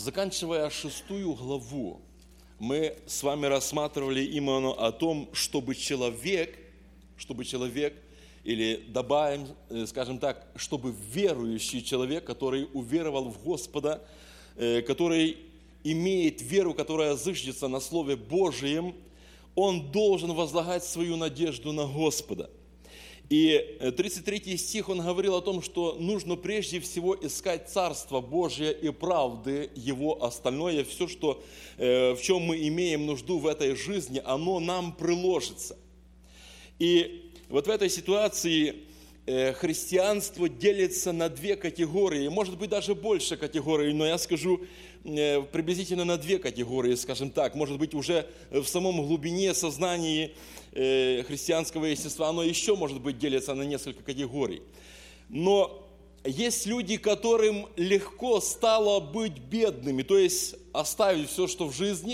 Заканчивая 6 главу, мы с вами рассматривали именно о том, чтобы человек, или добавим, скажем так, чтобы верующий человек, который уверовал в Господа, который имеет веру, которая зыждется на Слове Божьем, он должен возлагать свою надежду на Господа. И 33 стих, он говорил о том, что нужно прежде всего искать Царство Божие и правды Его, остальное, все, что, в чем мы имеем нужду в этой жизни, оно нам приложится. И вот в этой ситуации христианство делится на две категории, может быть, даже больше категорий, но я скажу приблизительно на две категории, скажем так. Может быть, уже в самом глубине сознания христианского естества оно еще, может быть, делится на несколько категорий. Но есть люди, которым легко стало быть бедными, то есть оставить все, что в жизни.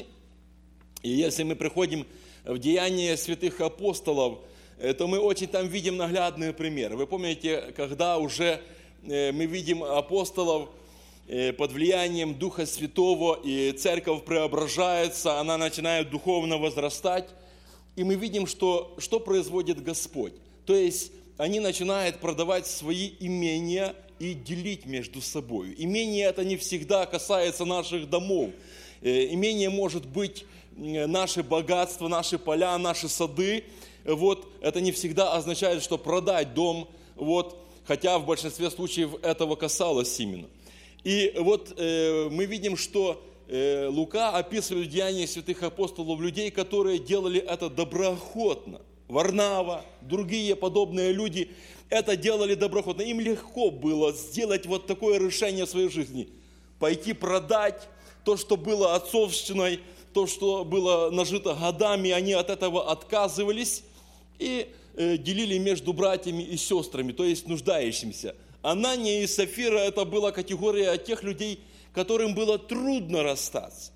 И если мы приходим в Деяния святых апостолов, то мы очень там видим наглядный пример. Вы помните, когда уже мы видим апостолов под влиянием Духа Святого, и церковь преображается, она начинает духовно возрастать, и мы видим, что производит Господь. То есть они начинают продавать свои имения и делить между собой. Имение это не всегда касается наших домов. Имение может быть наши богатства, наши поля, наши сады. Вот, это не всегда означает, что продать дом, вот, хотя в большинстве случаев этого касалось именно. И вот мы видим, что Лука описывает в Деянии святых апостолов людей, которые делали это доброохотно. Варнава, другие подобные люди это делали доброохотно. Им легко было сделать вот такое решение в своей жизни. Пойти продать то, что было отцовщиной, то, что было нажито годами, они от этого отказывались и делили между братьями и сестрами, то есть нуждающимся. Анания и Сафира – это была категория тех людей, которым было трудно расстаться.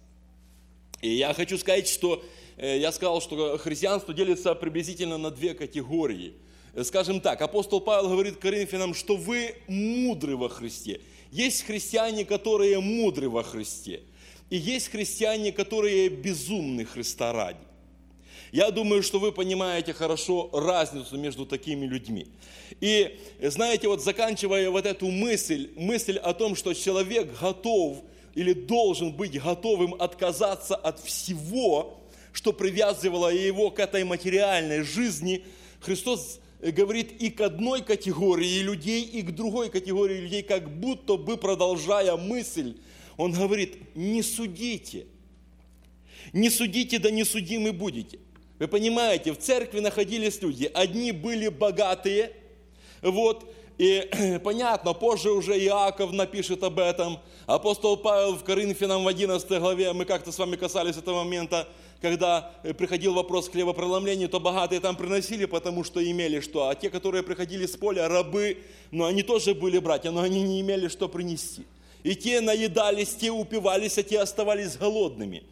И я хочу сказать, что я сказал, что христианство делится приблизительно на две категории. Скажем так, апостол Павел говорит Коринфянам, что вы мудры во Христе. Есть христиане, которые мудры во Христе. И есть христиане, которые безумны Христа ради. Я думаю, что вы понимаете хорошо разницу между такими людьми. И знаете, вот заканчивая вот эту мысль о том, что человек готов или должен быть готовым отказаться от всего, что привязывало его к этой материальной жизни, Христос говорит и к одной категории людей, и к другой категории людей, как будто бы продолжая мысль, Он говорит: не судите, да не судимы будете. Вы понимаете, в церкви находились люди, одни были богатые, вот, и понятно, позже уже Иаков напишет об этом, апостол Павел в Коринфянам в 11 главе, мы как-то с вами касались этого момента, когда приходил вопрос к хлебопроломлению, то богатые там приносили, потому что имели что, а те, которые приходили с поля, рабы, но они тоже были братья, но они не имели что принести. И те наедались, те упивались, а те оставались голодными.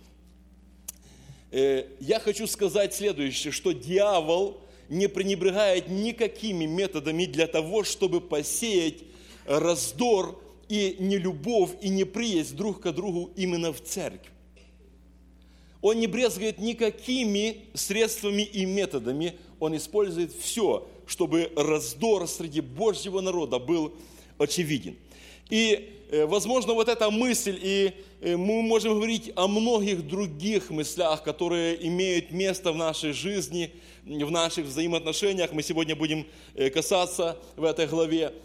Я хочу сказать следующее, что дьявол не пренебрегает никакими методами для того, чтобы посеять раздор и нелюбовь, и неприязнь друг к другу именно в церкви. Он не брезгает никакими средствами и методами, он использует все, чтобы раздор среди Божьего народа был очевиден. И, возможно, вот эта мысль, и мы можем говорить о многих других мыслях, которые имеют место в нашей жизни, в наших взаимоотношениях. Мы сегодня будем касаться в этой главе.